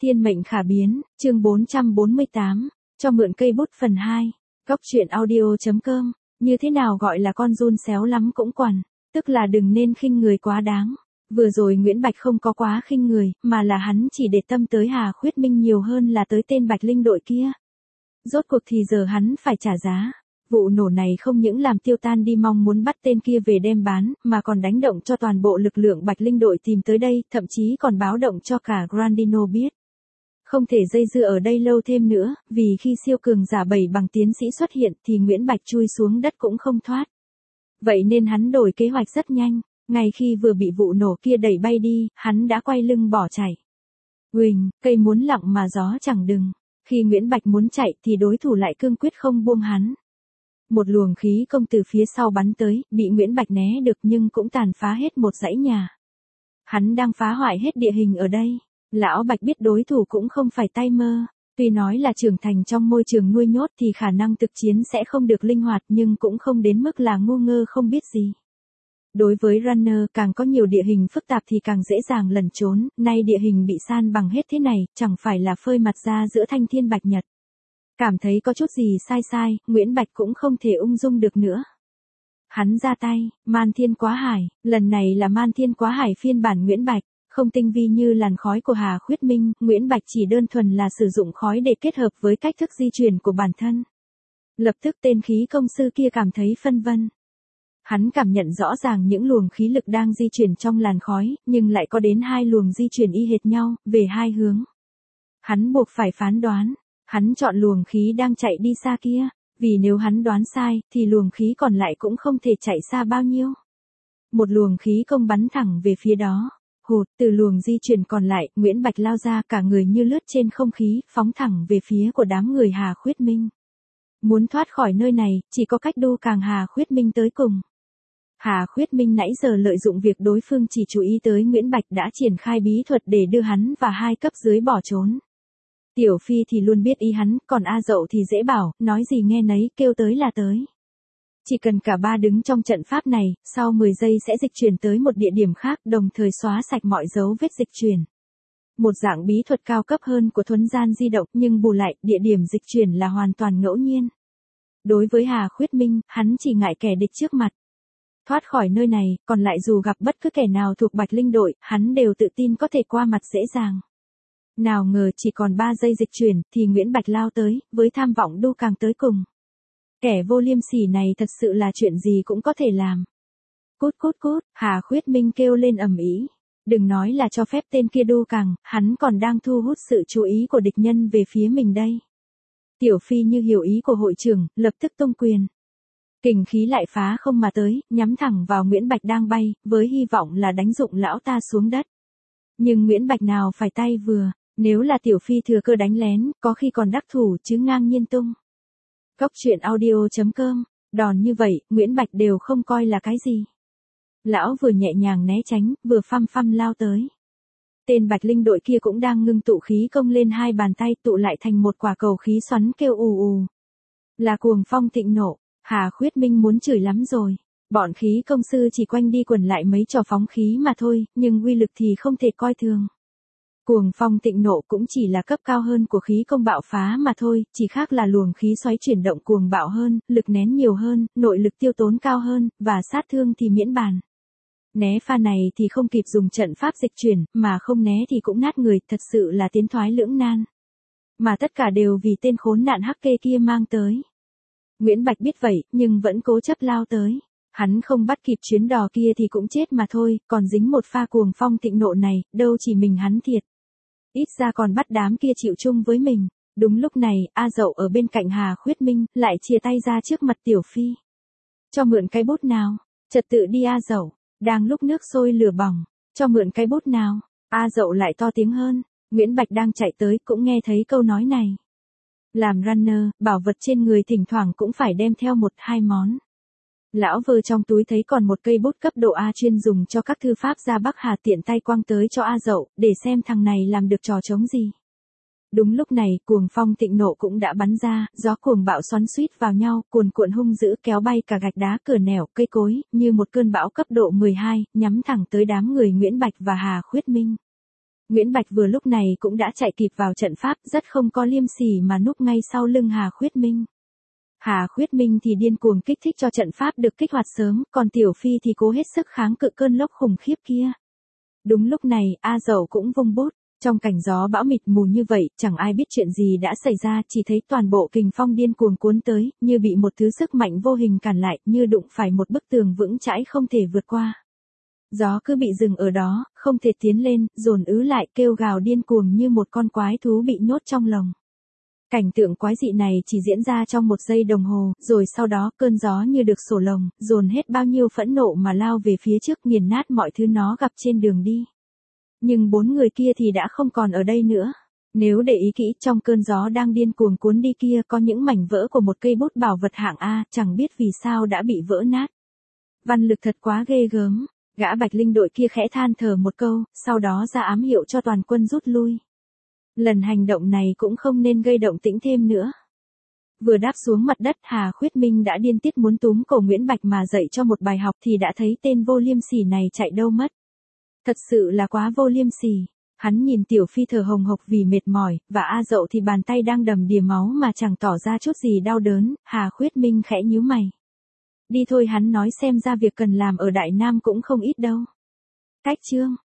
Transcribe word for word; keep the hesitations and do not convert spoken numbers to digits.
Thiên mệnh khả biến, chương bốn trăm bốn mươi tám, cho mượn cây bút phần hai. Góc truyện audio.com, như thế nào gọi là con giun xéo lắm cũng quằn, tức là đừng nên khinh người quá đáng. Vừa rồi Nguyễn Bạch không có quá khinh người, mà là hắn chỉ để tâm tới Hà Khuyết Minh nhiều hơn là tới tên Bạch Linh đội kia. Rốt cuộc thì giờ hắn phải trả giá. Vụ nổ này không những làm tiêu tan đi mong muốn bắt tên kia về đem bán, mà còn đánh động cho toàn bộ lực lượng Bạch Linh đội tìm tới đây, thậm chí còn báo động cho cả Grandino biết. Không thể dây dưa ở đây lâu thêm nữa, vì khi siêu cường giả bảy bằng tiến sĩ xuất hiện thì Nguyễn Bạch chui xuống đất cũng không thoát. Vậy nên hắn đổi kế hoạch rất nhanh, ngay khi vừa bị vụ nổ kia đẩy bay đi, hắn đã quay lưng bỏ chạy. Huỳnh, cây muốn lặng mà gió chẳng đừng. Khi Nguyễn Bạch muốn chạy thì đối thủ lại cương quyết không buông hắn. Một luồng khí công từ phía sau bắn tới, bị Nguyễn Bạch né được nhưng cũng tàn phá hết một dãy nhà. Hắn đang phá hoại hết địa hình ở đây. Lão Bạch biết đối thủ cũng không phải tay mơ. Tuy nói là trưởng thành trong môi trường nuôi nhốt thì khả năng thực chiến sẽ không được linh hoạt nhưng cũng không đến mức là ngu ngơ không biết gì. Đối với runner càng có nhiều địa hình phức tạp thì càng dễ dàng lẩn trốn, nay địa hình bị san bằng hết thế này, chẳng phải là phơi mặt ra giữa thanh thiên bạch nhật. Cảm thấy có chút gì sai sai, Nguyễn Bạch cũng không thể ung dung được nữa. Hắn ra tay, Man Thiên Quá Hải, lần này là Man Thiên Quá Hải phiên bản Nguyễn Bạch, không tinh vi như làn khói của Hà Khuyết Minh, Nguyễn Bạch chỉ đơn thuần là sử dụng khói để kết hợp với cách thức di chuyển của bản thân. Lập tức tên khí công sư kia cảm thấy phân vân. Hắn cảm nhận rõ ràng những luồng khí lực đang di chuyển trong làn khói, nhưng lại có đến hai luồng di chuyển y hệt nhau, về hai hướng. Hắn buộc phải phán đoán, hắn chọn luồng khí đang chạy đi xa kia, vì nếu hắn đoán sai, thì luồng khí còn lại cũng không thể chạy xa bao nhiêu. Một luồng khí công bắn thẳng về phía đó. Hụt, từ luồng di chuyển còn lại, Nguyễn Bạch lao ra cả người như lướt trên không khí, phóng thẳng về phía của đám người Hà Khuyết Minh. Muốn thoát khỏi nơi này, chỉ có cách đu càng Hà Khuyết Minh tới cùng. Hà Khuyết Minh nãy giờ lợi dụng việc đối phương chỉ chú ý tới Nguyễn Bạch đã triển khai bí thuật để đưa hắn và hai cấp dưới bỏ trốn. Tiểu Phi thì luôn biết ý hắn, còn A Dậu thì dễ bảo, nói gì nghe nấy, kêu tới là tới. Chỉ cần cả ba đứng trong trận pháp này, sau mười giây sẽ dịch chuyển tới một địa điểm khác, đồng thời xóa sạch mọi dấu vết dịch chuyển. Một dạng bí thuật cao cấp hơn của thuấn gian di động, nhưng bù lại, địa điểm dịch chuyển là hoàn toàn ngẫu nhiên. Đối với Hà Khuyết Minh, hắn chỉ ngại kẻ địch trước mặt. Thoát khỏi nơi này, còn lại dù gặp bất cứ kẻ nào thuộc Bạch Linh đội, hắn đều tự tin có thể qua mặt dễ dàng. Nào ngờ chỉ còn ba giây dịch chuyển, thì Nguyễn Bạch lao tới, với tham vọng đu càng tới cùng. Kẻ vô liêm sỉ này thật sự là chuyện gì cũng có thể làm. Cút cút cút, Hà Khuyết Minh kêu lên ầm ĩ. Đừng nói là cho phép tên kia đu càng, hắn còn đang thu hút sự chú ý của địch nhân về phía mình đây. Tiểu Phi như hiểu ý của hội trưởng, lập tức tung quyền. Kình khí lại phá không mà tới, nhắm thẳng vào Nguyễn Bạch đang bay, với hy vọng là đánh dụng lão ta xuống đất. Nhưng Nguyễn Bạch nào phải tay vừa, nếu là Tiểu Phi thừa cơ đánh lén, có khi còn đắc thủ chứ ngang nhiên tung. Góc truyện audio.com, đòn như vậy, Nguyễn Bạch đều không coi là cái gì. Lão vừa nhẹ nhàng né tránh, vừa phăm phăm lao tới. Tên Bạch Linh đội kia cũng đang ngưng tụ khí công lên hai bàn tay tụ lại thành một quả cầu khí xoắn kêu ù ù. Là cuồng phong thịnh nộ, Hà Khuyết Minh muốn chửi lắm rồi. Bọn khí công sư chỉ quanh đi quẩn lại mấy trò phóng khí mà thôi, nhưng uy lực thì không thể coi thường. Cuồng phong thịnh nộ cũng chỉ là cấp cao hơn của khí công bạo phá mà thôi, chỉ khác là luồng khí xoáy chuyển động cuồng bạo hơn, lực nén nhiều hơn, nội lực tiêu tốn cao hơn, và sát thương thì miễn bàn. Né pha này thì không kịp dùng trận pháp dịch chuyển, mà không né thì cũng nát người, thật sự là tiến thoái lưỡng nan. Mà tất cả đều vì tên khốn nạn hắc kê kia mang tới. Nguyễn Bạch biết vậy, nhưng vẫn cố chấp lao tới. Hắn không bắt kịp chuyến đò kia thì cũng chết mà thôi, còn dính một pha cuồng phong thịnh nộ này, đâu chỉ mình hắn thiệt. Ít ra còn bắt đám kia chịu chung với mình. Đúng lúc này, A Dậu ở bên cạnh Hà Khuyết Minh, lại chia tay ra trước mặt Tiểu Phi. Cho mượn cái bút nào? Trật tự đi A Dậu. Đang lúc nước sôi lửa bỏng. Cho mượn cái bút nào? A Dậu lại to tiếng hơn. Nguyễn Bạch đang chạy tới cũng nghe thấy câu nói này. Làm runner, bảo vật trên người thỉnh thoảng cũng phải đem theo một hai món. Lão vơ trong túi thấy còn một cây bút cấp độ A chuyên dùng cho các thư pháp ra Bắc Hà, tiện tay quăng tới cho A Dậu, để xem thằng này làm được trò trống gì. Đúng lúc này, cuồng phong thịnh nộ cũng đã bắn ra, gió cuồng bạo xoắn xuýt vào nhau, cuồn cuộn hung dữ kéo bay cả gạch đá, cửa nẻo, cây cối, như một cơn bão cấp độ mười hai, nhắm thẳng tới đám người Nguyễn Bạch và Hà Khuyết Minh. Nguyễn Bạch vừa lúc này cũng đã chạy kịp vào trận pháp, rất không có liêm sỉ mà núp ngay sau lưng Hà Khuyết Minh. Hà Khuyết Minh thì điên cuồng kích thích cho trận pháp được kích hoạt sớm, còn Tiểu Phi thì cố hết sức kháng cự cơn lốc khủng khiếp kia. Đúng lúc này, A Dậu cũng vung bút. Trong cảnh gió bão mịt mù như vậy, chẳng ai biết chuyện gì đã xảy ra, chỉ thấy toàn bộ kình phong điên cuồng cuốn tới, như bị một thứ sức mạnh vô hình cản lại, như đụng phải một bức tường vững chãi không thể vượt qua. Gió cứ bị dừng ở đó, không thể tiến lên, dồn ứ lại, kêu gào điên cuồng như một con quái thú bị nhốt trong lồng. Cảnh tượng quái dị này chỉ diễn ra trong một giây đồng hồ, rồi sau đó cơn gió như được sổ lồng, dồn hết bao nhiêu phẫn nộ mà lao về phía trước, nghiền nát mọi thứ nó gặp trên đường đi. Nhưng bốn người kia thì đã không còn ở đây nữa. Nếu để ý kỹ, trong cơn gió đang điên cuồng cuốn đi kia có những mảnh vỡ của một cây bút bảo vật hạng A, chẳng biết vì sao đã bị vỡ nát. Văn lực thật quá ghê gớm. Gã Bạch Linh đội kia khẽ than thở một câu, sau đó ra ám hiệu cho toàn quân rút lui. Lần hành động này cũng không nên gây động tĩnh thêm nữa. Vừa đáp xuống mặt đất, Hà Khuyết Minh đã điên tiết muốn túm cổ Nguyễn Bạch mà dạy cho một bài học thì đã thấy tên vô liêm sỉ này chạy đâu mất. Thật sự là quá vô liêm sỉ. Hắn nhìn Tiểu Phi thở hồng hộc vì mệt mỏi, và A Dậu thì bàn tay đang đầm đìa máu mà chẳng tỏ ra chút gì đau đớn. Hà Khuyết Minh khẽ nhíu mày. Đi thôi, hắn nói, xem ra việc cần làm ở Đại Nam cũng không ít đâu. Cách chương